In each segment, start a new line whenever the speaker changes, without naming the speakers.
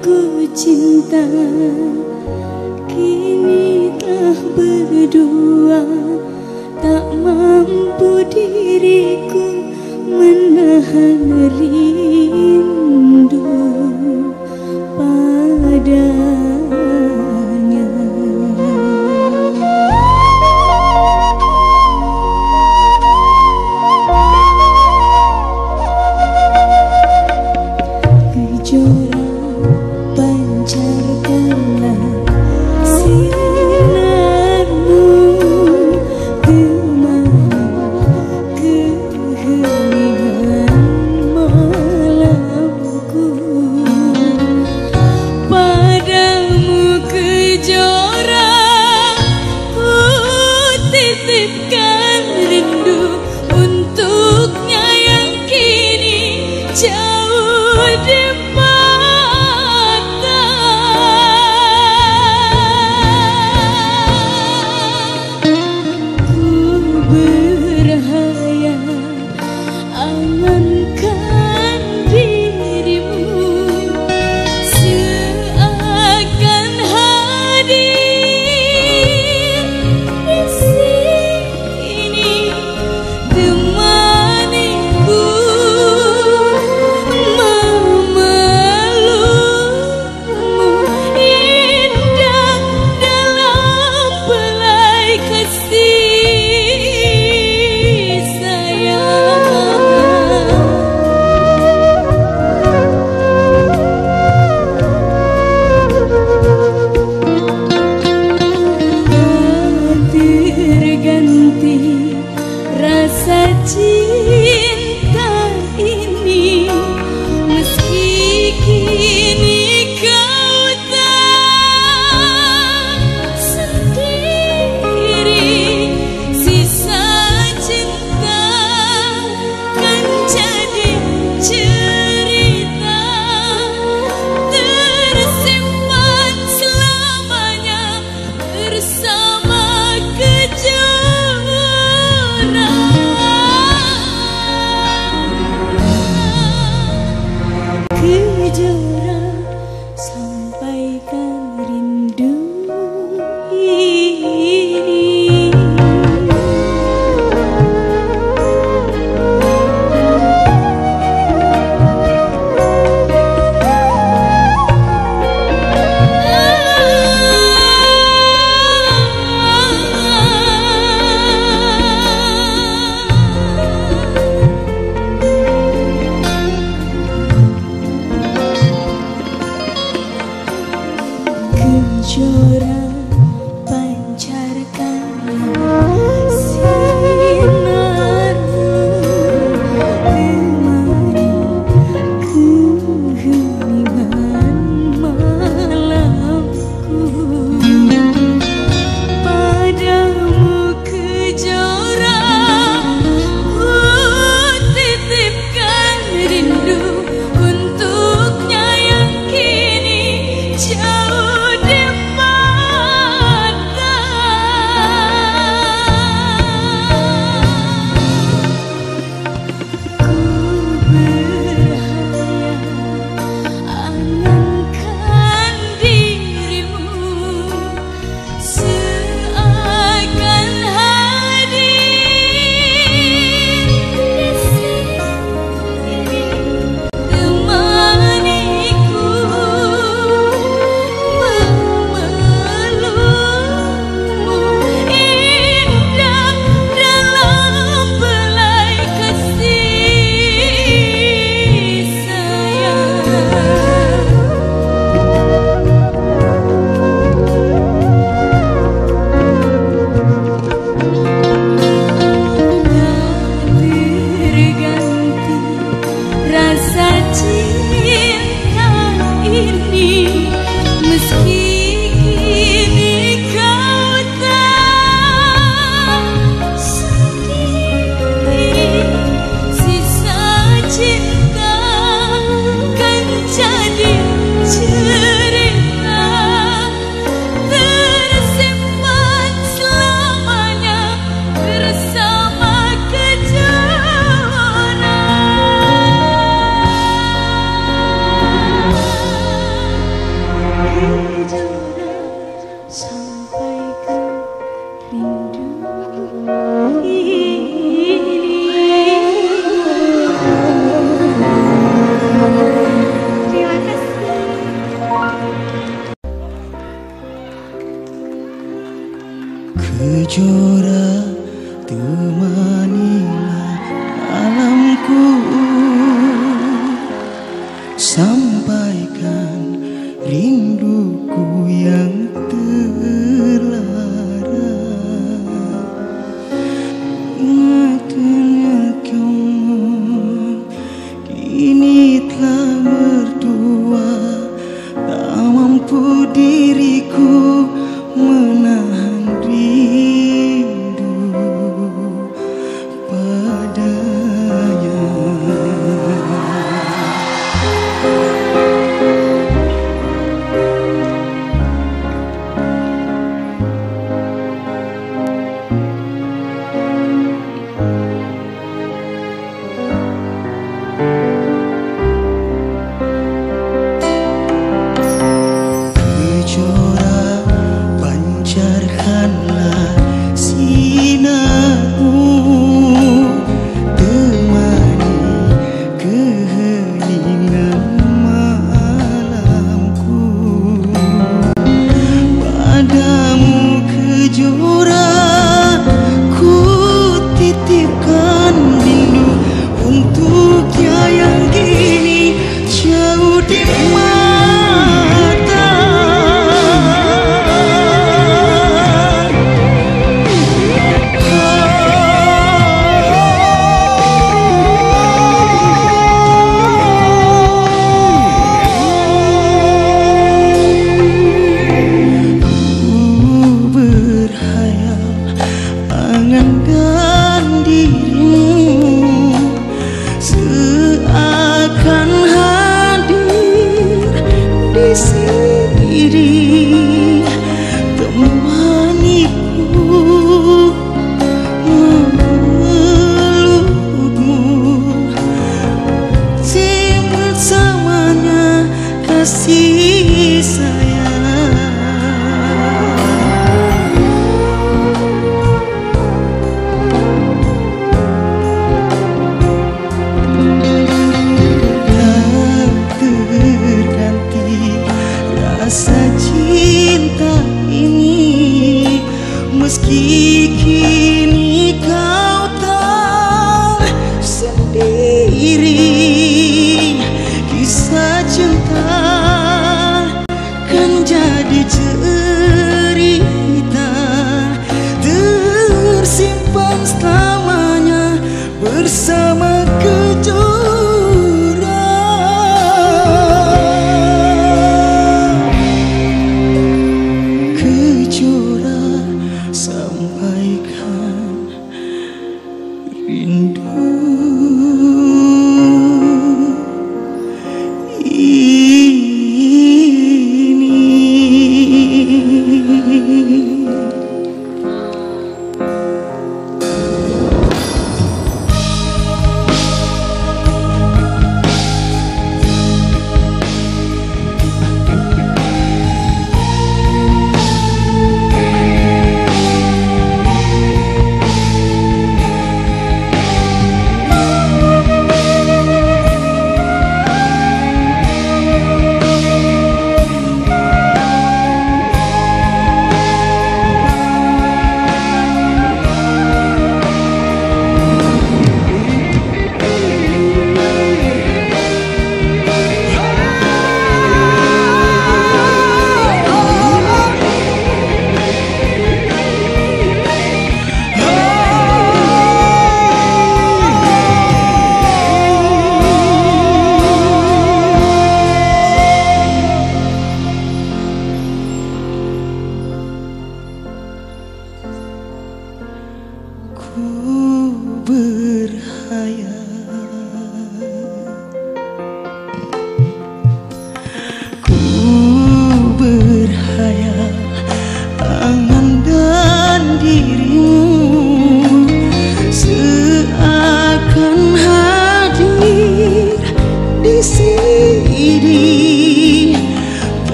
aku cinta, kini telah berdua, tak mampu diriku menahan rindu padanya. Kejora pancarkanlah sinarmu, temani keheningan malamku. Padamu Kejora, ku titipkan rindu untuknya yang kini jauh di mata. Ku berhayal angankan dirimu, seakan hadir di sini temaniku memelukmu, indah dalam belai kasih sayang. Terganti rasa cinta ini, meski kini kau tak sendiri, sisa cinta kan jadi cerita tersimpan selamanya bersama Kejora. Kejora, sampaikan rindu ini. Kejora pancarkanlah sinarmu, temani keheningan malamku. Padamu Kejora, ku titipkan rindu untuknya yang kini jauh di mata.
Kejora temanilah alamku, sampaikan rinduku yang terlara. Ingatnya kamu kini telah berdua, tak mampu diriku menahan rindu padanya. Kejora pancarkanlah sinarmu, temani keheningan malamku. Padamu kejora ku titipkan rindu, untuk yang kini jauh di mata. Angankan dirimu seakan hadir di sini, temaniku memelukmu, bersamanya kasih sayang. Rasa cinta ini, meski kini kau tak sendiri, kisah cinta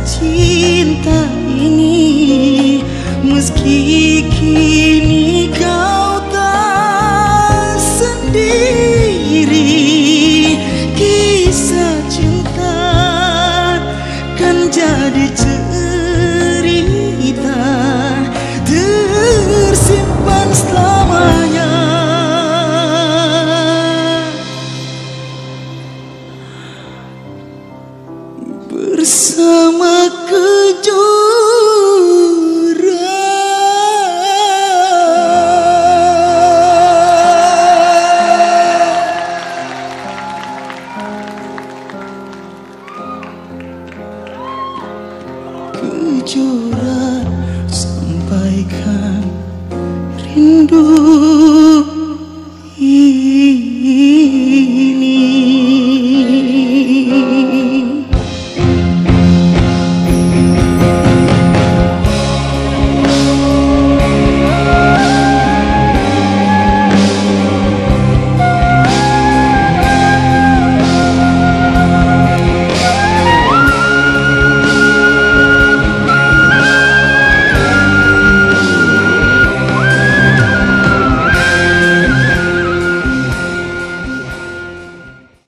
cinta ini, meski kini kau tak sendiri. Kisah cinta kan jadi cerita tersimpan selamanya. Bersama kejora. Kejora sampaikan rindu.